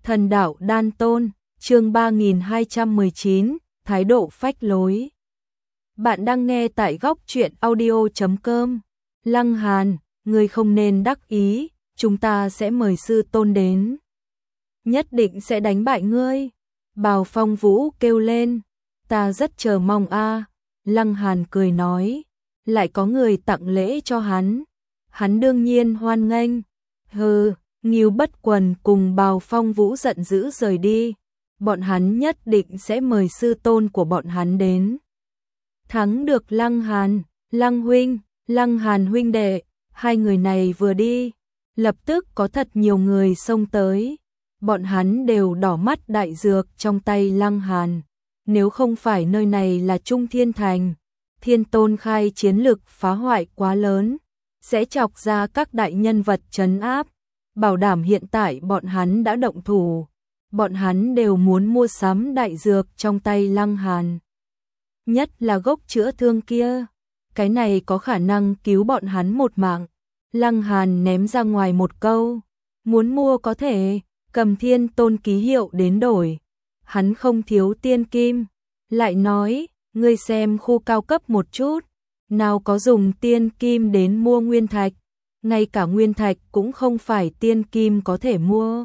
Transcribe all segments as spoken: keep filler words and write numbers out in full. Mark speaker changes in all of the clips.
Speaker 1: Thần đạo đan tôn, chương ba nghìn hai trăm mười chín, thái độ phách lối. Bạn đang nghe tại góc truyện audio chấm com. Lăng Hàn, ngươi không nên đắc ý, chúng ta sẽ mời sư tôn đến. Nhất định sẽ đánh bại ngươi. Bào Phong Vũ kêu lên, ta rất chờ mong a. Lăng Hàn cười nói, lại có người tặng lễ cho hắn. Hắn đương nhiên hoan nghênh. Hừ. Ngưu Bất Quần cùng Bào Phong Vũ giận dữ rời đi, bọn hắn nhất định sẽ mời sư tôn của bọn hắn đến. Thắng được Lăng Hàn, Lăng huynh, Lăng Hàn huynh đệ, hai người này vừa đi, lập tức có thật nhiều người xông tới, bọn hắn đều đỏ mắt đại dược trong tay Lăng Hàn. Nếu không phải nơi này là Trung Thiên Thành, Thiên Tôn khai chiến lực phá hoại quá lớn, sẽ chọc ra các đại nhân vật trấn áp. Bảo đảm hiện tại bọn hắn đã động thủ, bọn hắn đều muốn mua sắm đại dược trong tay Lăng Hàn. Nhất là gốc chữa thương kia, cái này có khả năng cứu bọn hắn một mạng. Lăng Hàn ném ra ngoài một câu, muốn mua có thể, cầm Thiên Tôn ký hiệu đến đổi. Hắn không thiếu tiên kim, lại nói, ngươi xem khu cao cấp một chút, nào có dùng tiên kim đến mua nguyên thạch. Ngay cả nguyên thạch cũng không phải tiên kim có thể mua.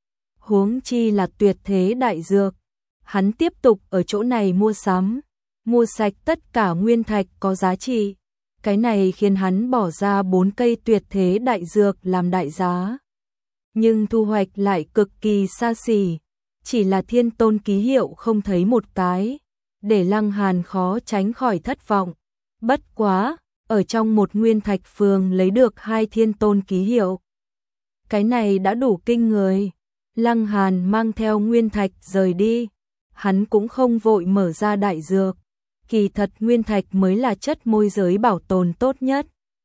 Speaker 1: Huống chi là tuyệt thế đại dược. Hắn tiếp tục ở chỗ này mua sắm, mua sạch tất cả nguyên thạch có giá trị. Cái này khiến hắn bỏ ra bốn cây tuyệt thế đại dược làm đại giá. Nhưng thu hoạch lại cực kỳ xa xỉ. Chỉ là Thiên Tôn ký hiệu không thấy một cái, để Lăng Hàn khó tránh khỏi thất vọng. Bất quá, ở trong một nguyên thạch phường lấy được hai Thiên Tôn ký hiệu. Cái này đã đủ kinh người. Lăng Hàn mang theo nguyên thạch rời đi. Hắn cũng không vội mở ra đại dược. Kỳ thật nguyên thạch mới là chất môi giới bảo tồn tốt nhất.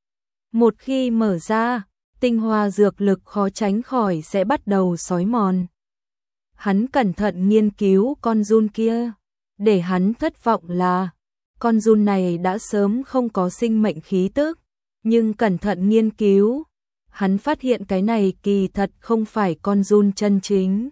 Speaker 1: Một khi mở ra, tinh hoa dược lực khó tránh khỏi sẽ bắt đầu xói mòn. Hắn cẩn thận nghiên cứu con giun kia. Để hắn thất vọng là con giun này đã sớm không có sinh mệnh khí tức, nhưng cẩn thận nghiên cứu, hắn phát hiện cái này kỳ thật không phải con giun chân chính,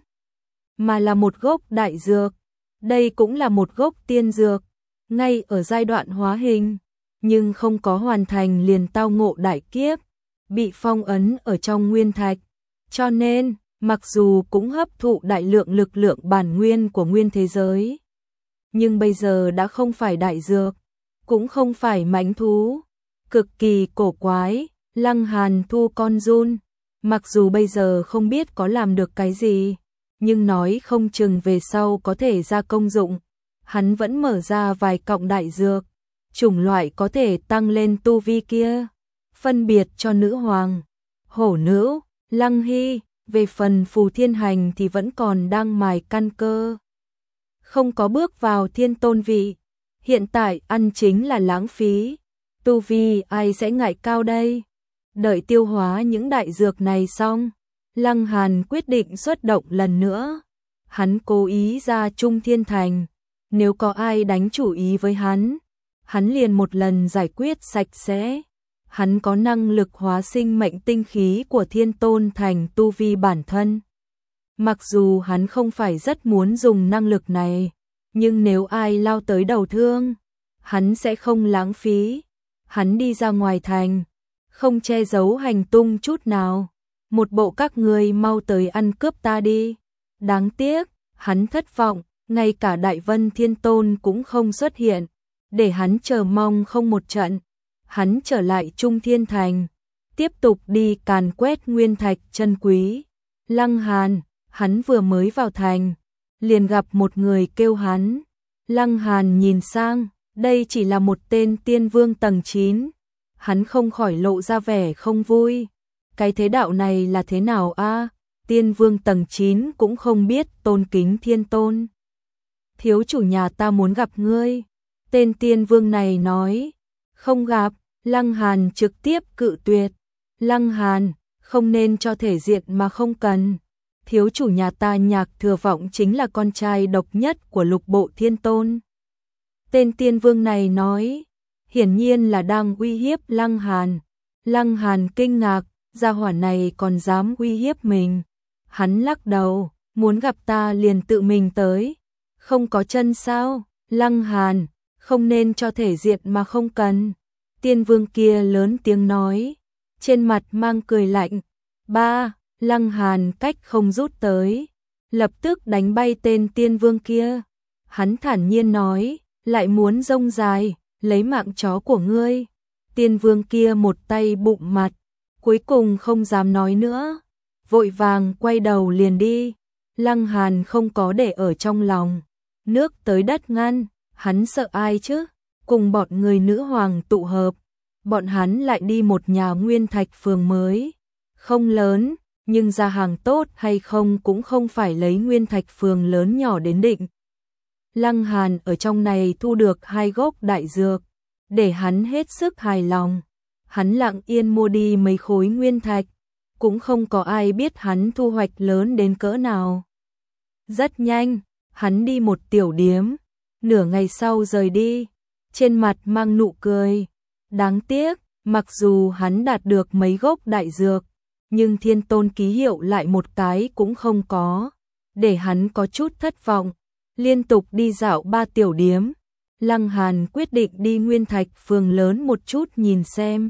Speaker 1: mà là một gốc đại dược. Đây cũng là một gốc tiên dược, ngay ở giai đoạn hóa hình, nhưng không có hoàn thành liền tao ngộ đại kiếp, bị phong ấn ở trong nguyên thạch. Cho nên, mặc dù cũng hấp thụ đại lượng lực lượng bản nguyên của nguyên thế giới, nhưng bây giờ đã không phải đại dược, cũng không phải mãnh thú, cực kỳ cổ quái. Lăng Hàn thu con giun, mặc dù bây giờ không biết có làm được cái gì, nhưng nói không chừng về sau có thể ra công dụng. Hắn vẫn mở ra vài cọng đại dược, chủng loại có thể tăng lên tu vi kia, phân biệt cho nữ hoàng, hổ nữ, Lăng Hy. Về phần Phù Thiên Hành thì vẫn còn đang mài căn cơ, không có bước vào Thiên Tôn vị. Hiện tại ăn chính là lãng phí. Tu vi ai sẽ ngại cao đây? Đợi tiêu hóa những đại dược này xong, Lăng Hàn quyết định xuất động lần nữa. Hắn cố ý ra Trung Thiên Thành, nếu có ai đánh chủ ý với hắn, hắn liền một lần giải quyết sạch sẽ. Hắn có năng lực hóa sinh mệnh tinh khí của Thiên Tôn thành tu vi bản thân. Mặc dù hắn không phải rất muốn dùng năng lực này, nhưng nếu ai lao tới đầu thương, hắn sẽ không lãng phí. Hắn đi ra ngoài thành, không che giấu hành tung chút nào. Một bộ các người mau tới ăn cướp ta đi. Đáng tiếc, hắn thất vọng, ngay cả Đại Vân Thiên Tôn cũng không xuất hiện, để hắn chờ mong không một trận. Hắn trở lại Trung Thiên Thành, tiếp tục đi càn quét nguyên thạch chân quý. Lăng Hàn, hắn vừa mới vào thành, liền gặp một người kêu hắn. Lăng Hàn nhìn sang, đây chỉ là một tên tiên vương tầng chín. Hắn không khỏi lộ ra vẻ không vui. Cái thế đạo này là thế nào a? Tiên vương tầng chín cũng không biết tôn kính Thiên Tôn. Thiếu chủ nhà ta muốn gặp ngươi. Tên tiên vương này nói. Không gặp. Lăng Hàn trực tiếp cự tuyệt. Lăng Hàn, không nên cho thể diện mà không cần. Thiếu chủ nhà ta Nhạc Thừa Vọng chính là con trai độc nhất của lục bộ Thiên Tôn. Tên tiên vương này nói, hiển nhiên là đang uy hiếp Lăng Hàn. Lăng Hàn kinh ngạc, gia hỏa này còn dám uy hiếp mình. Hắn lắc đầu, muốn gặp ta liền tự mình tới, không có chân sao? Lăng Hàn, không nên cho thể diện mà không cần. Tiên vương kia lớn tiếng nói, trên mặt mang cười lạnh. Ba, Lăng Hàn cách không rút tới, lập tức đánh bay tên tiên vương kia. Hắn thản nhiên nói, lại muốn rông dài, lấy mạng chó của ngươi. Tiên vương kia một tay bụng mặt, cuối cùng không dám nói nữa, vội vàng quay đầu liền đi. Lăng Hàn không có để ở trong lòng, nước tới đất ngăn, hắn sợ ai chứ? Cùng bọn người nữ hoàng tụ hợp, bọn hắn lại đi một nhà nguyên thạch phường mới, không lớn, nhưng ra hàng tốt hay không cũng không phải lấy nguyên thạch phường lớn nhỏ đến định. Lăng Hàn ở trong này thu được hai gốc đại dược, để hắn hết sức hài lòng. Hắn lặng yên mua đi mấy khối nguyên thạch, cũng không có ai biết hắn thu hoạch lớn đến cỡ nào. Rất nhanh, hắn đi một tiểu điếm, nửa ngày sau rời đi, trên mặt mang nụ cười. Đáng tiếc, mặc dù hắn đạt được mấy gốc đại dược, nhưng thiên tôn ký hiệu lại một cái cũng không có, để hắn có chút thất vọng. Liên tục đi dạo ba tiểu điếm, Lăng Hàn quyết định đi nguyên thạch phường lớn một chút nhìn xem.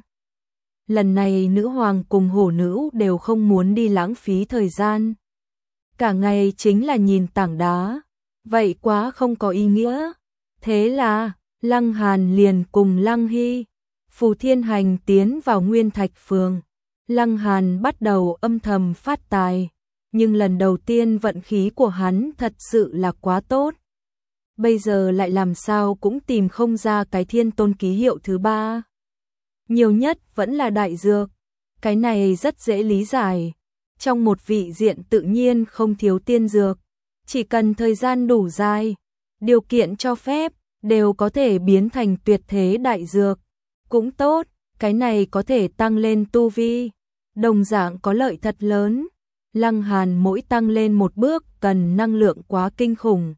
Speaker 1: Lần này nữ hoàng cùng hổ nữ đều không muốn đi lãng phí thời gian. Cả ngày chính là nhìn tảng đá, vậy quá không có ý nghĩa. Thế là, Lăng Hàn liền cùng Lăng Hy, Phù Thiên Hành tiến vào nguyên thạch phường. Lăng Hàn bắt đầu âm thầm phát tài, nhưng lần đầu tiên vận khí của hắn thật sự là quá tốt. Bây giờ lại làm sao cũng tìm không ra cái thiên tôn ký hiệu thứ ba. Nhiều nhất vẫn là đại dược, cái này rất dễ lý giải. Trong một vị diện tự nhiên không thiếu tiên dược, chỉ cần thời gian đủ dài, điều kiện cho phép, đều có thể biến thành tuyệt thế đại dược. Cũng tốt, cái này có thể tăng lên tu vi, đồng dạng có lợi thật lớn. Lăng Hàn mỗi tăng lên một bước cần năng lượng quá kinh khủng.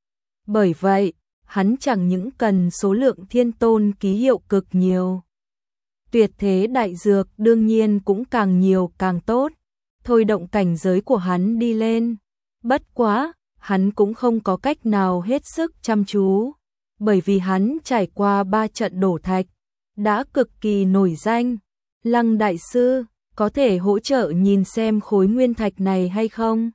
Speaker 1: Bởi vậy, hắn chẳng những cần số lượng thiên tôn ký hiệu cực nhiều, tuyệt thế đại dược đương nhiên cũng càng nhiều càng tốt, thôi động cảnh giới của hắn đi lên. Bất quá, hắn cũng không có cách nào hết sức chăm chú, bởi vì hắn trải qua ba trận đổ thạch, đã cực kỳ nổi danh. Lăng đại sư, có thể hỗ trợ nhìn xem khối nguyên thạch này hay không?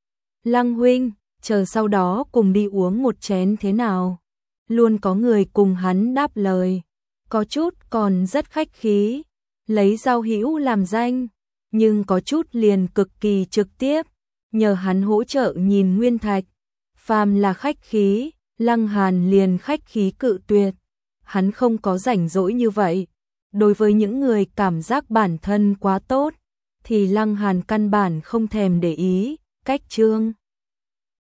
Speaker 1: Lăng huynh, chờ sau đó cùng đi uống một chén thế nào? Luôn có người cùng hắn đáp lời, có chút còn rất khách khí, lấy giao hữu làm danh, nhưng có chút liền cực kỳ trực tiếp, nhờ hắn hỗ trợ nhìn nguyên thạch. Phàm là khách khí, Lăng Hàn liền khách khí cự tuyệt, hắn không có rảnh rỗi như vậy. Đối với những người cảm giác bản thân quá tốt, thì Lăng Hàn căn bản không thèm để ý. Cách chương